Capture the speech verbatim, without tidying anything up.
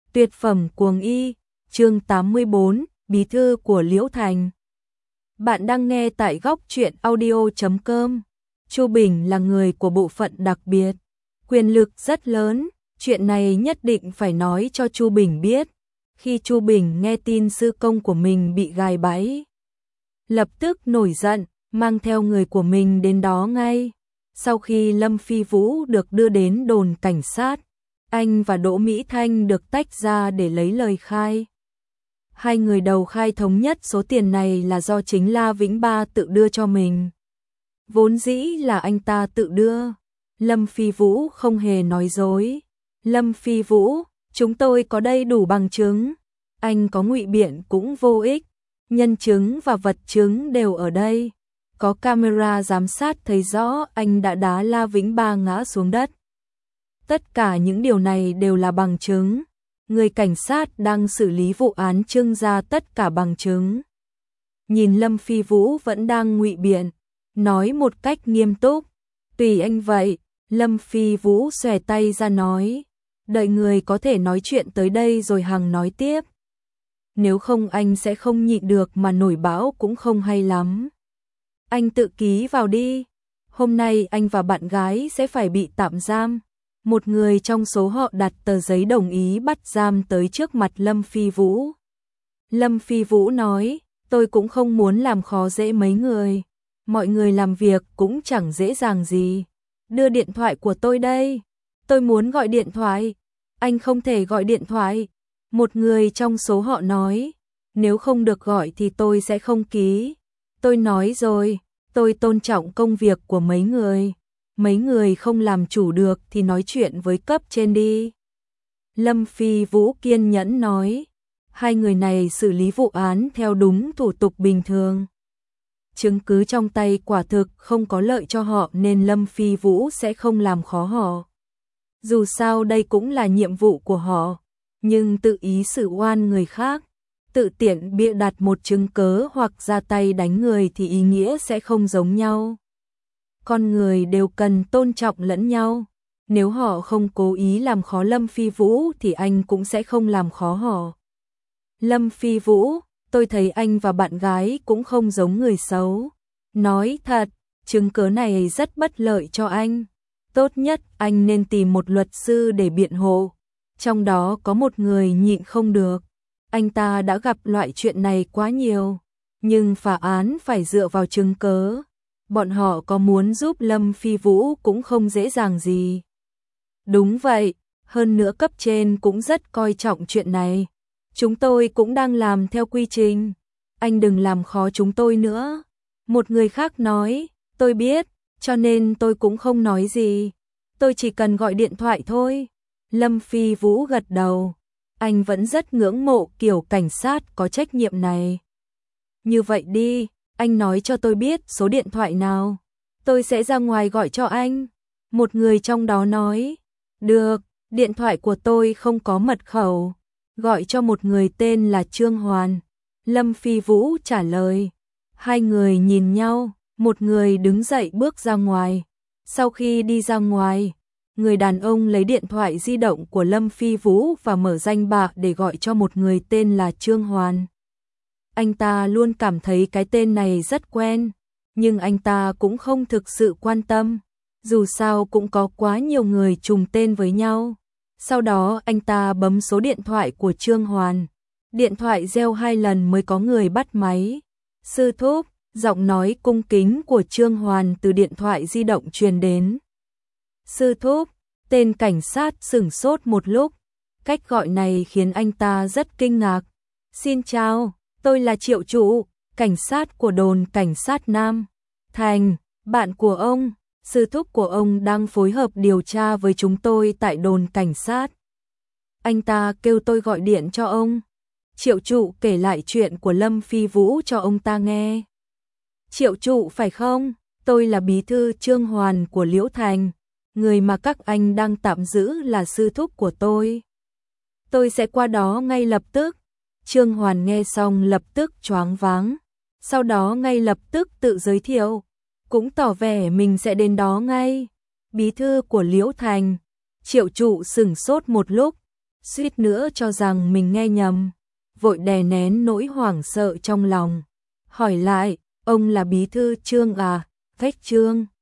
Tuyệt phẩm cuồng y, chương tám mươi bốn, bí thư của Liễu Thành. Bạn đang nghe tại góc truyện audio chấm com. Chu Bình là người của bộ phận đặc biệt, quyền lực rất lớn, chuyện này nhất định phải nói cho Chu Bình biết. Khi Chu Bình nghe tin sư công của mình bị gài bẫy, lập tức nổi giận, mang theo người của mình đến đó ngay. Sau khi Lâm Phi Vũ được đưa đến đồn cảnh sát, anh và Đỗ Mỹ Thanh được tách ra để lấy lời khai. Hai người đầu khai thống nhất số tiền này là do chính La Vĩnh Ba tự đưa cho mình. Vốn dĩ là anh ta tự đưa. Lâm Phi Vũ không hề nói dối. Lâm Phi Vũ, chúng tôi có đầy đủ bằng chứng. Anh có ngụy biện cũng vô ích. Nhân chứng và vật chứng đều ở đây. Có camera giám sát thấy rõ anh đã đá La Vĩnh Ba ngã xuống đất. Tất cả những điều này đều là bằng chứng. Người cảnh sát đang xử lý vụ án trưng ra tất cả bằng chứng. Nhìn Lâm Phi Vũ vẫn đang ngụy biện, nói một cách nghiêm túc. Tùy anh vậy, Lâm Phi Vũ xòe tay ra nói. Đợi người có thể nói chuyện tới đây rồi Hằng nói tiếp. Nếu không anh sẽ không nhịn được mà nổi bão cũng không hay lắm. Anh tự ký vào đi. Hôm nay anh và bạn gái sẽ phải bị tạm giam. Một người trong số họ đặt tờ giấy đồng ý bắt giam tới trước mặt Lâm Phi Vũ. Lâm Phi Vũ nói, tôi cũng không muốn làm khó dễ mấy người. Mọi người làm việc cũng chẳng dễ dàng gì. Đưa điện thoại của tôi đây. Tôi muốn gọi điện thoại. Anh không thể gọi điện thoại. Một người trong số họ nói, nếu không được gọi thì tôi sẽ không ký. Tôi nói rồi, tôi tôn trọng công việc của mấy người. Mấy người không làm chủ được thì nói chuyện với cấp trên đi. Lâm Phi Vũ kiên nhẫn nói. Hai người này xử lý vụ án theo đúng thủ tục bình thường. Chứng cứ trong tay quả thực không có lợi cho họ nên Lâm Phi Vũ sẽ không làm khó họ. Dù sao đây cũng là nhiệm vụ của họ. Nhưng tự ý xử oan người khác, tự tiện bịa đặt một chứng cớ hoặc ra tay đánh người thì ý nghĩa sẽ không giống nhau. Con người đều cần tôn trọng lẫn nhau. Nếu họ không cố ý làm khó Lâm Phi Vũ thì anh cũng sẽ không làm khó họ. Lâm Phi Vũ, tôi thấy anh và bạn gái cũng không giống người xấu. Nói thật, chứng cớ này rất bất lợi cho anh. Tốt nhất anh nên tìm một luật sư để biện hộ. Trong đó có một người nhịn không được. Anh ta đã gặp loại chuyện này quá nhiều. Nhưng phá án phải dựa vào chứng cớ. Bọn họ có muốn giúp Lâm Phi Vũ cũng không dễ dàng gì. Đúng vậy, hơn nữa cấp trên cũng rất coi trọng chuyện này. Chúng tôi cũng đang làm theo quy trình. Anh đừng làm khó chúng tôi nữa. Một người khác nói, tôi biết, cho nên tôi cũng không nói gì. Tôi chỉ cần gọi điện thoại thôi. Lâm Phi Vũ gật đầu. Anh vẫn rất ngưỡng mộ kiểu cảnh sát có trách nhiệm này. Như vậy đi. Anh nói cho tôi biết số điện thoại nào. Tôi sẽ ra ngoài gọi cho anh. Một người trong đó nói. Được, điện thoại của tôi không có mật khẩu. Gọi cho một người tên là Trương Hoàn. Lâm Phi Vũ trả lời. Hai người nhìn nhau. Một người đứng dậy bước ra ngoài. Sau khi đi ra ngoài, người đàn ông lấy điện thoại di động của Lâm Phi Vũ và mở danh bạ để gọi cho một người tên là Trương Hoàn. Anh ta luôn cảm thấy cái tên này rất quen, nhưng anh ta cũng không thực sự quan tâm, dù sao cũng có quá nhiều người trùng tên với nhau. Sau đó anh ta bấm số điện thoại của Trương Hoàn. Điện thoại reo hai lần mới có người bắt máy. Sư thúc, giọng nói cung kính của Trương Hoàn từ điện thoại di động truyền đến. Sư thúc, tên cảnh sát sửng sốt một lúc. Cách gọi này khiến anh ta rất kinh ngạc. Xin chào. Tôi là Triệu Trụ, cảnh sát của đồn cảnh sát Nam Thành, bạn của ông, sư thúc của ông đang phối hợp điều tra với chúng tôi tại đồn cảnh sát. Anh ta kêu tôi gọi điện cho ông. Triệu Trụ kể lại chuyện của Lâm Phi Vũ cho ông ta nghe. Triệu Trụ phải không? Tôi là bí thư Trương Hoàn của Liễu Thành, người mà các anh đang tạm giữ là sư thúc của tôi. Tôi sẽ qua đó ngay lập tức. Trương Hoàn nghe xong lập tức choáng váng, sau đó ngay lập tức tự giới thiệu, cũng tỏ vẻ mình sẽ đến đó ngay. Bí thư của Liễu Thành. Triệu Trụ sửng sốt một lúc, suýt nữa cho rằng mình nghe nhầm, vội đè nén nỗi hoảng sợ trong lòng, hỏi lại, ông là bí thư Trương à? Vách Trương.